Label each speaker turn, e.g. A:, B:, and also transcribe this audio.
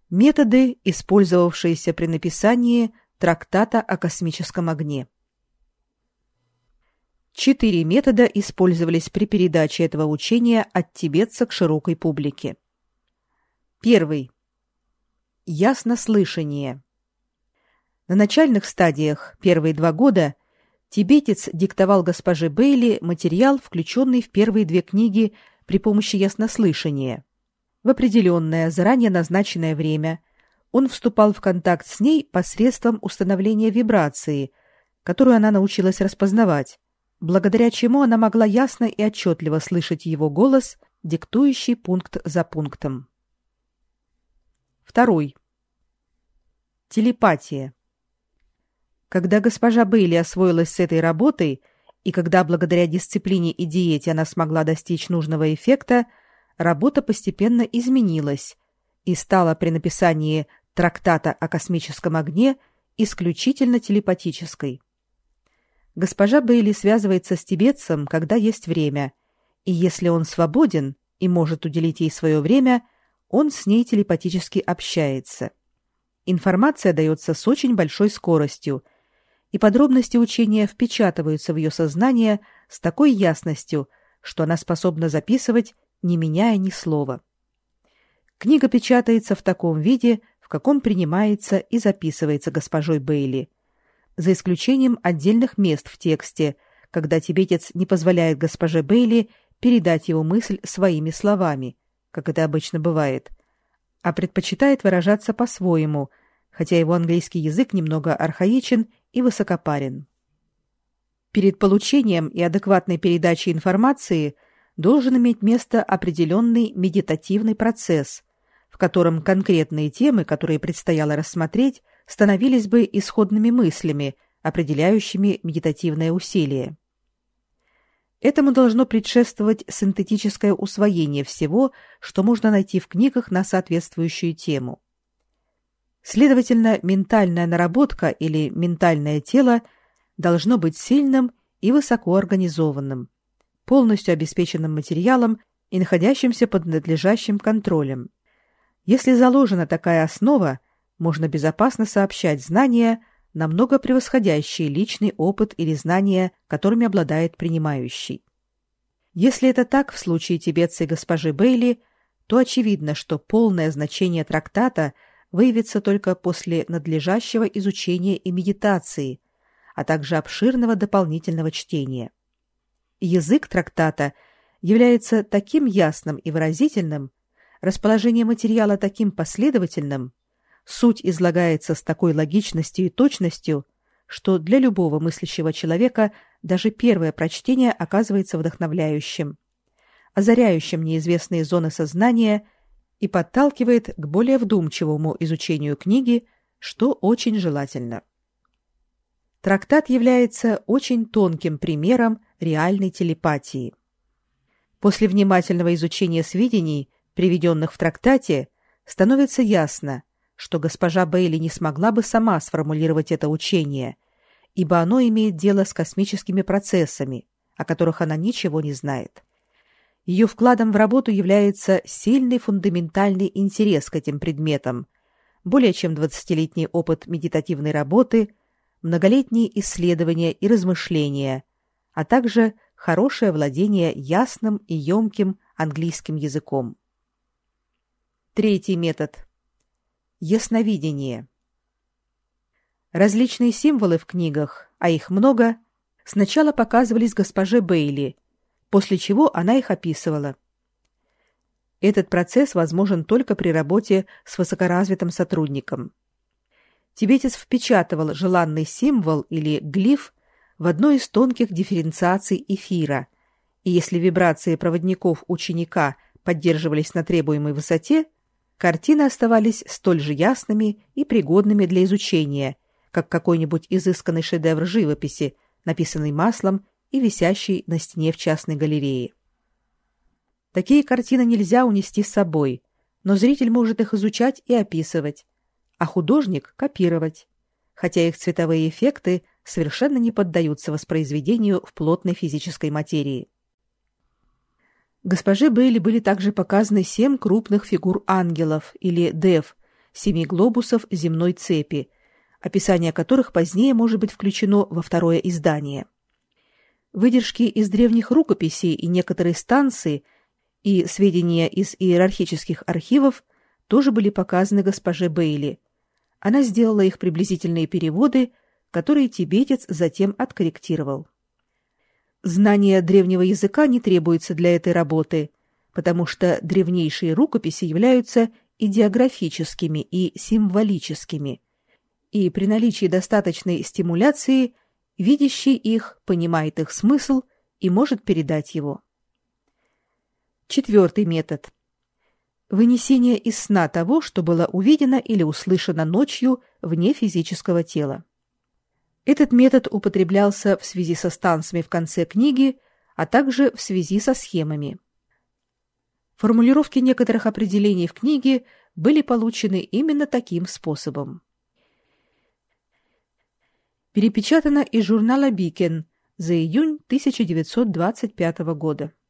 A: Методы, использовавшиеся при написании трактата о космическом огне. 4 метода использовались при передаче этого учения от тибетца к широкой публике. Первый. Яснослышание. На начальных стадиях, первые 2 года, тибетец диктовал госпоже Бейли материал, включенный в первые 2 книги при помощи яснослышания. В определенное, заранее назначенное время он вступал в контакт с ней посредством установления вибрации, которую она научилась распознавать, благодаря чему она могла ясно и отчетливо слышать его голос, диктующий пункт за пунктом. Второй. Телепатия. Когда госпожа Бейли освоилась с этой работой, и когда благодаря дисциплине и диете она смогла достичь нужного эффекта, работа постепенно изменилась и стала при написании трактата о космическом огне исключительно телепатической. Госпожа Бейли связывается с тибетцем, когда есть время, и если он свободен и может уделить ей свое время, он с ней телепатически общается. Информация дается с очень большой скоростью, и подробности учения впечатываются в ее сознание с такой ясностью, что она способна записывать, не меняя ни слова. Книга печатается в таком виде, в каком принимается и записывается госпожой Бейли, за исключением отдельных мест в тексте, когда тибетец не позволяет госпоже Бейли передать его мысль своими словами, как это обычно бывает, а предпочитает выражаться по-своему, хотя его английский язык немного архаичен и высокопарен. Перед получением и адекватной передачей информации должен иметь место определенный медитативный процесс, в котором конкретные темы, которые предстояло рассмотреть, становились бы исходными мыслями, определяющими медитативное усилие. Этому должно предшествовать синтетическое усвоение всего, что можно найти в книгах на соответствующую тему. Следовательно, ментальная наработка или ментальное тело должно быть сильным и высоко организованным, полностью обеспеченным материалом и находящимся под надлежащим контролем. Если заложена такая основа, можно безопасно сообщать знания, намного превосходящие личный опыт или знания, которыми обладает принимающий. Если это так в случае тибетца и госпожи Бейли, то очевидно, что полное значение трактата выявится только после надлежащего изучения и медитации, а также обширного дополнительного чтения. Язык трактата является таким ясным и выразительным, расположение материала таким последовательным, суть излагается с такой логичностью и точностью, что для любого мыслящего человека даже первое прочтение оказывается вдохновляющим, озаряющим неизвестные зоны сознания и подталкивает к более вдумчивому изучению книги, что очень желательно. Трактат является очень тонким примером реальной телепатии. После внимательного изучения сведений, приведенных в трактате, становится ясно, что госпожа Бейли не смогла бы сама сформулировать это учение, ибо оно имеет дело с космическими процессами, о которых она ничего не знает. Ее вкладом в работу является сильный фундаментальный интерес к этим предметам, более чем 20-летний опыт медитативной работы, многолетние исследования и размышления, а также хорошее владение ясным и емким английским языком. Третий метод. Ясновидение. Различные символы в книгах, а их много, сначала показывались госпоже Бейли, после чего она их описывала. Этот процесс возможен только при работе с высокоразвитым сотрудником. Тибетец впечатывал желанный символ или глиф в одной из тонких дифференциаций эфира, и если вибрации проводников ученика поддерживались на требуемой высоте, картины оставались столь же ясными и пригодными для изучения, как какой-нибудь изысканный шедевр живописи, написанный маслом и висящий на стене в частной галерее. Такие картины нельзя унести с собой, но зритель может их изучать и описывать, а художник — копировать, хотя их цветовые эффекты совершенно не поддаются воспроизведению в плотной физической материи. Госпоже Бейли были также показаны 7 крупных фигур ангелов или дев, 7 глобусов земной цепи, описание которых позднее может быть включено во второе издание. Выдержки из древних рукописей и некоторые станции и сведения из иерархических архивов тоже были показаны госпоже Бейли. Она сделала их приблизительные переводы, которые тибетец затем откорректировал. Знание древнего языка не требуется для этой работы, потому что древнейшие рукописи являются идеографическими и символическими, и при наличии достаточной стимуляции видящий их понимает их смысл и может передать его. 4-й метод. Вынесение из сна того, что было увидено или услышано ночью вне физического тела. Этот метод употреблялся в связи со станциями в конце книги, а также в связи со схемами. Формулировки некоторых определений в книге были получены именно таким способом. Перепечатано из журнала «Бикен» за июнь 1925 года.